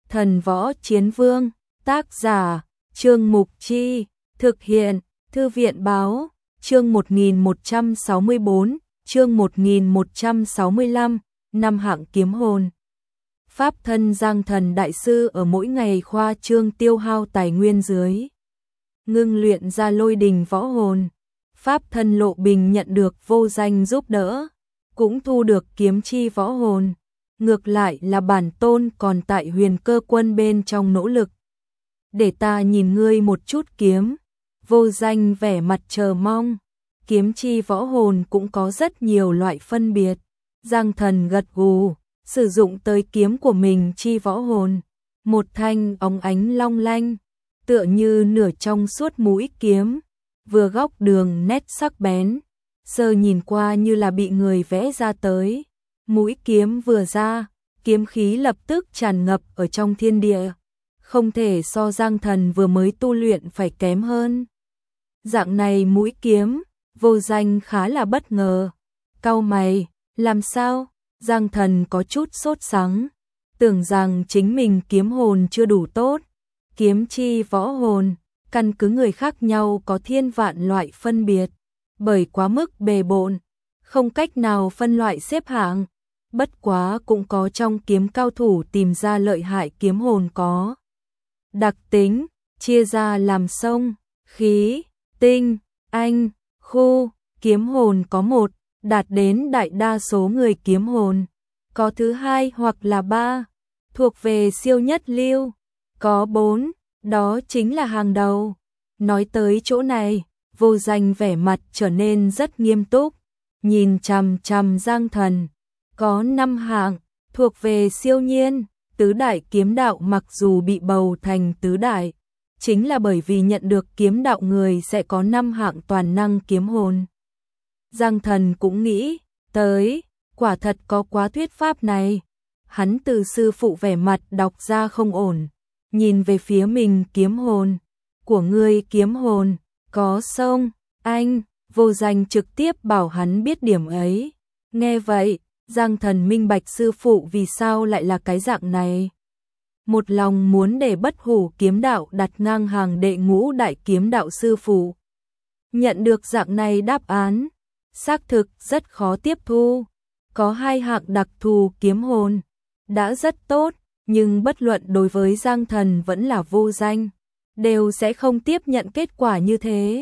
Thần Võ Chiến Vương, tác giả, Trương Mục Chi, thực hiện, Thư viện Báo, chương 1164, chương 1165, năm hạng kiếm hồn. Pháp thân Giang Thần Đại Sư ở mỗi ngày khoa trương tiêu hao tài nguyên dưới. Ngưng luyện ra lôi đình võ hồn. Pháp thân Lộ Bình nhận được Vô Danh giúp đỡ, cũng thu được kiếm chi võ hồn. Ngược lại là bản tôn còn tại Huyền Cơ Quân bên trong nỗ lực. Để ta nhìn ngươi một chút kiếm. Vô Danh vẻ mặt chờ mong. Kiếm chi võ hồn cũng có rất nhiều loại phân biệt. Giang Thần gật gù, sử dụng tới kiếm của mình chi võ hồn. Một thanh óng ánh long lanh, tựa như nửa trong suốt mũi kiếm, vừa góc đường nét sắc bén, sơ nhìn qua như là bị người vẽ ra tới. Mũi kiếm vừa ra, kiếm khí lập tức tràn ngập ở trong thiên địa, không thể so Giang Thần vừa mới tu luyện phải kém hơn. Dạng này mũi kiếm, Vô Danh khá là bất ngờ. Cau mày, làm sao? Giang Thần có chút sốt sắng, tưởng rằng chính mình kiếm hồn chưa đủ tốt. Kiếm chi võ hồn, căn cứ người khác nhau có thiên vạn loại phân biệt, bởi quá mức bề bộn, không cách nào phân loại xếp hạng. Bất quá cũng có trong kiếm cao thủ tìm ra lợi hại kiếm hồn có đặc tính, chia ra làm sông, khí, tinh, anh, khu. Kiếm hồn có một, đạt đến đại đa số người kiếm hồn. Có thứ hai hoặc là ba, thuộc về siêu nhất lưu. Có bốn, đó chính là hàng đầu. Nói tới chỗ này, Vô Danh vẻ mặt trở nên rất nghiêm túc, nhìn chằm chằm Giang Thần. Có 5 hạng, thuộc về siêu nhiên. Tứ đại kiếm đạo mặc dù bị bầu thành tứ đại, chính là bởi vì nhận được kiếm đạo người sẽ có 5 hạng toàn năng kiếm hồn. Giang Thần cũng nghĩ tới, quả thật có quá thuyết pháp này. Hắn từ sư phụ vẻ mặt đọc ra không ổn, nhìn về phía mình kiếm hồn. Của ngươi kiếm hồn, có sông, anh. Vô Danh trực tiếp bảo hắn biết điểm ấy. Nghe vậy, Giang Thần minh bạch sư phụ vì sao lại là cái dạng này. Một lòng muốn để Bất Hủ kiếm đạo đặt ngang hàng đệ ngũ đại kiếm đạo sư phụ. Nhận được dạng này đáp án, xác thực rất khó tiếp thu. Có 2 hạng đặc thù kiếm hồn, đã rất tốt, nhưng bất luận đối với Giang Thần vẫn là Vô Danh, đều sẽ không tiếp nhận kết quả như thế.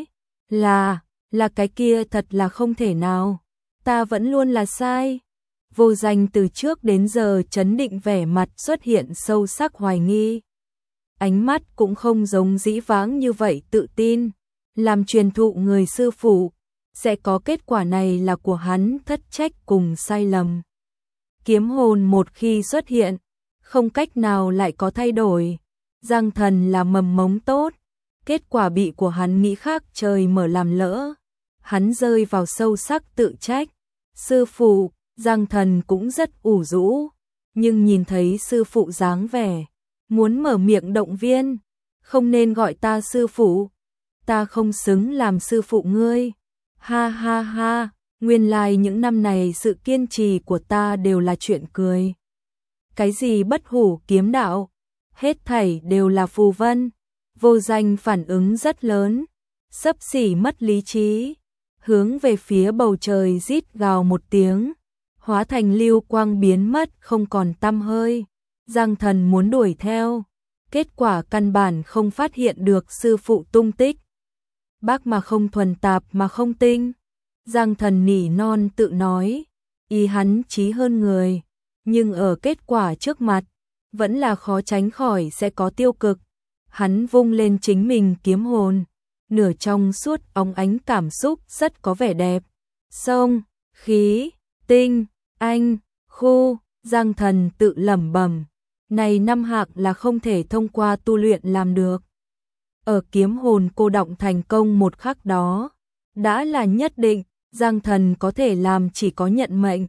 Là cái kia thật là không thể nào. Ta vẫn luôn là sai. Vô Danh từ trước đến giờ trấn định vẻ mặt xuất hiện sâu sắc hoài nghi. Ánh mắt cũng không giống dĩ vãng như vậy tự tin. Làm truyền thụ người sư phụ, sẽ có kết quả này là của hắn thất trách cùng sai lầm. Kiếm hồn một khi xuất hiện, không cách nào lại có thay đổi. Giang Thần là mầm mống tốt, kết quả bị của hắn nghĩ khác trời mở làm lỡ. Hắn rơi vào sâu sắc tự trách. Sư phụ, Giang Thần cũng rất ủ rũ, nhưng nhìn thấy sư phụ dáng vẻ, muốn mở miệng động viên. Không nên gọi ta sư phụ, ta không xứng làm sư phụ ngươi. Ha ha ha, nguyên lai những năm này sự kiên trì của ta đều là chuyện cười. Cái gì Bất Hủ kiếm đạo, hết thảy đều là phù vân. Vô Danh phản ứng rất lớn, xấp xỉ mất lý trí, hướng về phía bầu trời rít gào một tiếng, hóa thành lưu quang biến mất không còn tăm hơi. Giang Thần muốn đuổi theo, kết quả căn bản không phát hiện được sư phụ tung tích. Bác mà không thuần tạp mà không tinh. Giang Thần nỉ non tự nói, ý hắn trí hơn người, nhưng ở kết quả trước mặt, vẫn là khó tránh khỏi sẽ có tiêu cực. Hắn vung lên chính mình kiếm hồn, nửa trong suốt óng ánh cảm xúc rất có vẻ đẹp. Sông, khí, tinh, anh, khu. Giang Thần tự lẩm bẩm, này 5 hạng là không thể thông qua tu luyện làm được. Ở kiếm hồn cô động thành công một khắc đó, đã là nhất định, Giang Thần có thể làm chỉ có nhận mệnh.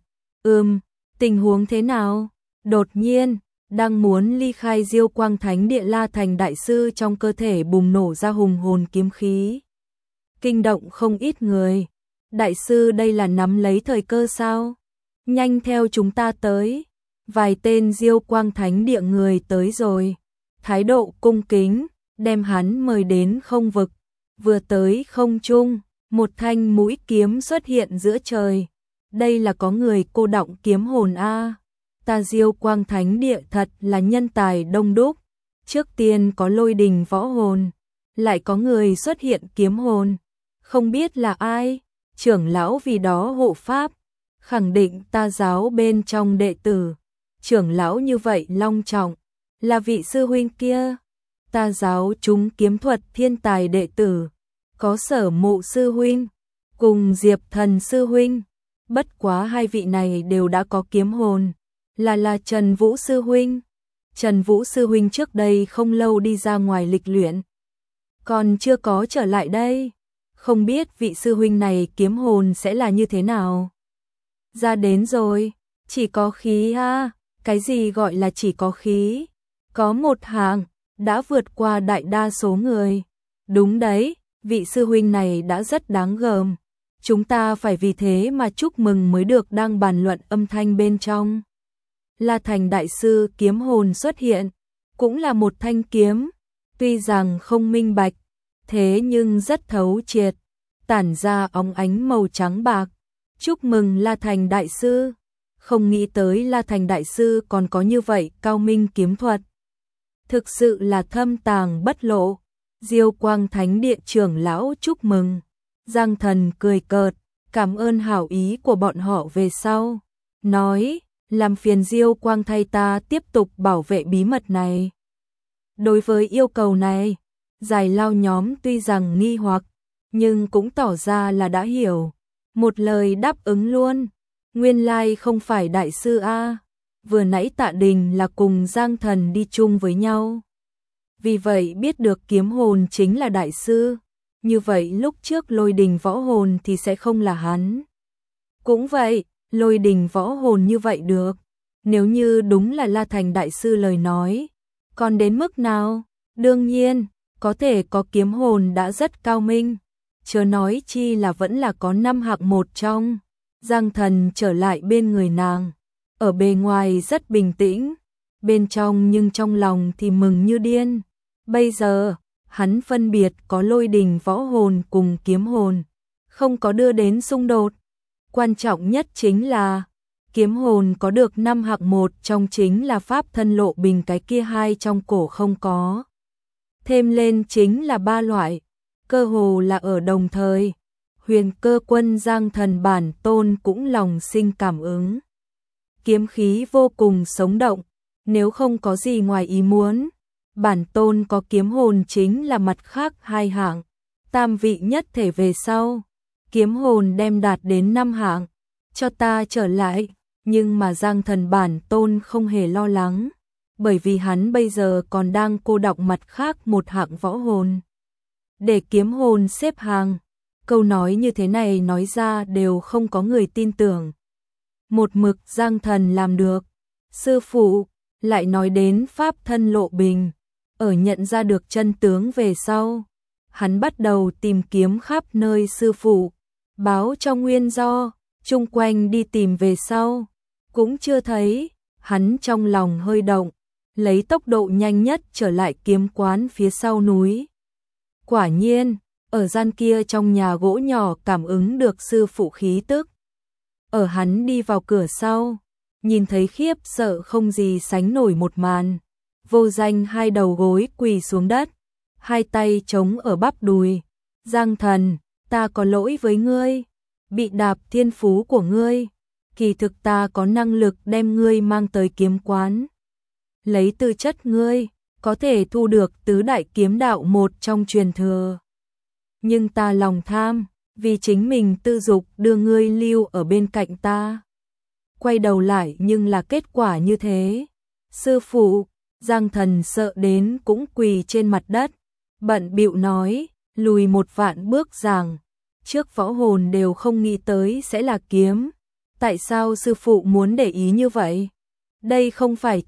Tình huống thế nào? Đột nhiên, đang muốn ly khai Diêu Quang Thánh Địa La Thành Đại Sư trong cơ thể bùng nổ ra hùng hồn kiếm khí. Kinh động không ít người. Đại sư đây là nắm lấy thời cơ sao? Nhanh theo chúng ta tới. vài tên Diêu Quang Thánh Địa người tới rồi, thái độ cung kính, đem hắn mời đến không vực, vừa tới không trung, một thanh mũi kiếm xuất hiện giữa trời. Đây là có người cô đọng kiếm hồn a. Ta Diêu Quang Thánh Địa thật là nhân tài đông đúc, trước tiên có lôi đình võ hồn, lại có người xuất hiện kiếm hồn, không biết là ai, trưởng lão vì đó hộ pháp, khẳng định ta giáo bên trong đệ tử, trưởng lão như vậy long trọng, là vị sư huynh kia, ta giáo chúng kiếm thuật thiên tài đệ tử, có Sở Mộ sư huynh, cùng Diệp Thần sư huynh, bất quá hai vị này đều đã có kiếm hồn, là Trần Vũ sư huynh. Trần Vũ sư huynh trước đây không lâu đi ra ngoài lịch luyện, còn chưa có trở lại đây, không biết vị sư huynh này kiếm hồn sẽ là như thế nào. Ra đến rồi, chỉ có khí ha, cái gì gọi là chỉ có khí? Có một hàng, đã vượt qua đại đa số người. Đúng đấy, vị sư huynh này đã rất đáng gờm. Chúng ta phải vì thế mà chúc mừng mới được, đang bàn luận âm thanh bên trong. La Thành đại sư kiếm hồn xuất hiện, cũng là một thanh kiếm, tuy rằng không minh bạch, thế nhưng rất thấu triệt, tản ra óng ánh màu trắng bạc. Chúc mừng La Thành đại sư, không nghĩ tới La Thành đại sư còn có như vậy cao minh kiếm thuật. Thực sự là thâm tàng bất lộ. Diêu Quang Thánh Địa trưởng lão chúc mừng. Giang Thần cười cợt, cảm ơn hảo ý của bọn họ về sau, nói, làm phiền Diêu Quang thay ta tiếp tục bảo vệ bí mật này. Đối với yêu cầu này, Giải Lao nhóm tuy rằng nghi hoặc, nhưng cũng tỏ ra là đã hiểu, một lời đáp ứng luôn. Nguyên lai không phải đại sư a, vừa nãy Tạ Đình là cùng Giang Thần đi chung với nhau. Vì vậy biết được kiếm hồn chính là đại sư, như vậy lúc trước lôi đình võ hồn thì sẽ không là hắn. Cũng vậy, lôi đình võ hồn như vậy được, nếu như đúng là La Thành đại sư lời nói, còn đến mức nào? Đương nhiên, có thể có kiếm hồn đã rất cao minh, chớ nói chi là vẫn là có 5 hạng một trong. Giang Thần trở lại bên người nàng, ở bề ngoài rất bình tĩnh, bên trong nhưng trong lòng thì mừng như điên. Bây giờ, hắn phân biệt có lôi đình võ hồn cùng kiếm hồn, không có đưa đến xung đột. Quan trọng nhất chính là, kiếm hồn có được 5 hạng một trong chính là pháp thân lộ bình, cái kia hai trong cổ không có. Thêm lên chính là 3 loại, cơ hồ là ở đồng thời. Huyền Cơ Quân Giang Thần bản tôn cũng lòng sinh cảm ứng. Kiếm khí vô cùng sống động, nếu không có gì ngoài ý muốn, bản tôn có kiếm hồn chính là mặt khác hai hạng, tam vị nhất thể về sau, kiếm hồn đem đạt đến 5 hạng, cho ta trở lại, nhưng mà Giang Thần bản tôn không hề lo lắng, bởi vì hắn bây giờ còn đang cô đọng mặt khác một hạng võ hồn. Để kiếm hồn xếp hàng, câu nói như thế này nói ra đều không có người tin tưởng. Một mực Giang Thần làm được, sư phụ lại nói đến pháp thân lộ bình, ở nhận ra được chân tướng về sau, hắn bắt đầu tìm kiếm khắp nơi sư phụ, báo cho nguyên do, chung quanh đi tìm về sau, cũng chưa thấy, hắn trong lòng hơi động, lấy tốc độ nhanh nhất trở lại kiếm quán phía sau núi. Quả nhiên, ở gian kia trong nhà gỗ nhỏ cảm ứng được sư phụ khí tức. Ở hắn đi vào cửa sau, nhìn thấy khiếp sợ không gì sánh nổi một màn. Vô Danh hai đầu gối quỳ xuống đất, hai tay chống ở bắp đùi. Giang Thần, ta có lỗi với ngươi, bị đạp thiên phú của ngươi. Kỳ thực ta có năng lực đem ngươi mang tới kiếm quán. Lấy tư chất ngươi, có thể thu được tứ đại kiếm đạo một trong truyền thừa. Nhưng ta lòng tham, vì chính mình tư dục đưa ngươi lưu ở bên cạnh ta. Quay đầu lại nhưng là kết quả như thế. Sư phụ, Giang Thần sợ đến cũng quỳ trên mặt đất, bận bịu nói, lùi 1 vạn bước rằng, trước võ hồn đều không nghĩ tới sẽ là kiếm. Tại sao sư phụ muốn để ý như vậy? Đây không phải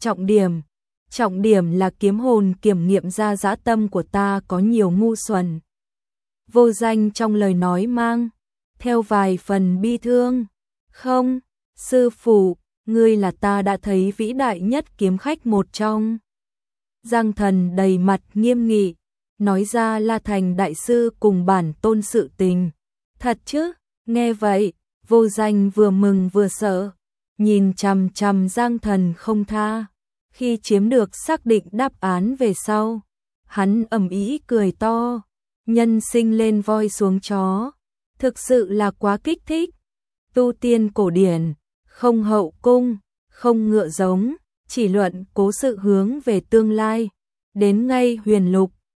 trọng điểm là kiếm hồn kiểm nghiệm ra dã tâm của ta có nhiều ngu xuẩn. Vô Danh trong lời nói mang theo vài phần bi thương. Không, sư phụ, ngươi là ta đã thấy vĩ đại nhất kiếm khách một trong. Giang Thần đầy mặt nghiêm nghị, nói ra La Thành đại sư cùng bản tôn sự tình. Thật chứ? Nghe vậy, Vô Danh vừa mừng vừa sợ, nhìn chằm chằm Giang Thần không tha. Khi chiếm được xác định đáp án về sau, hắn ầm ĩ cười to, nhân sinh lên voi xuống chó, thực sự là quá kích thích. Tu tiên cổ điển, không hậu cung, không ngựa giống, chỉ luận cố sự hướng về tương lai, đến ngay huyền lục,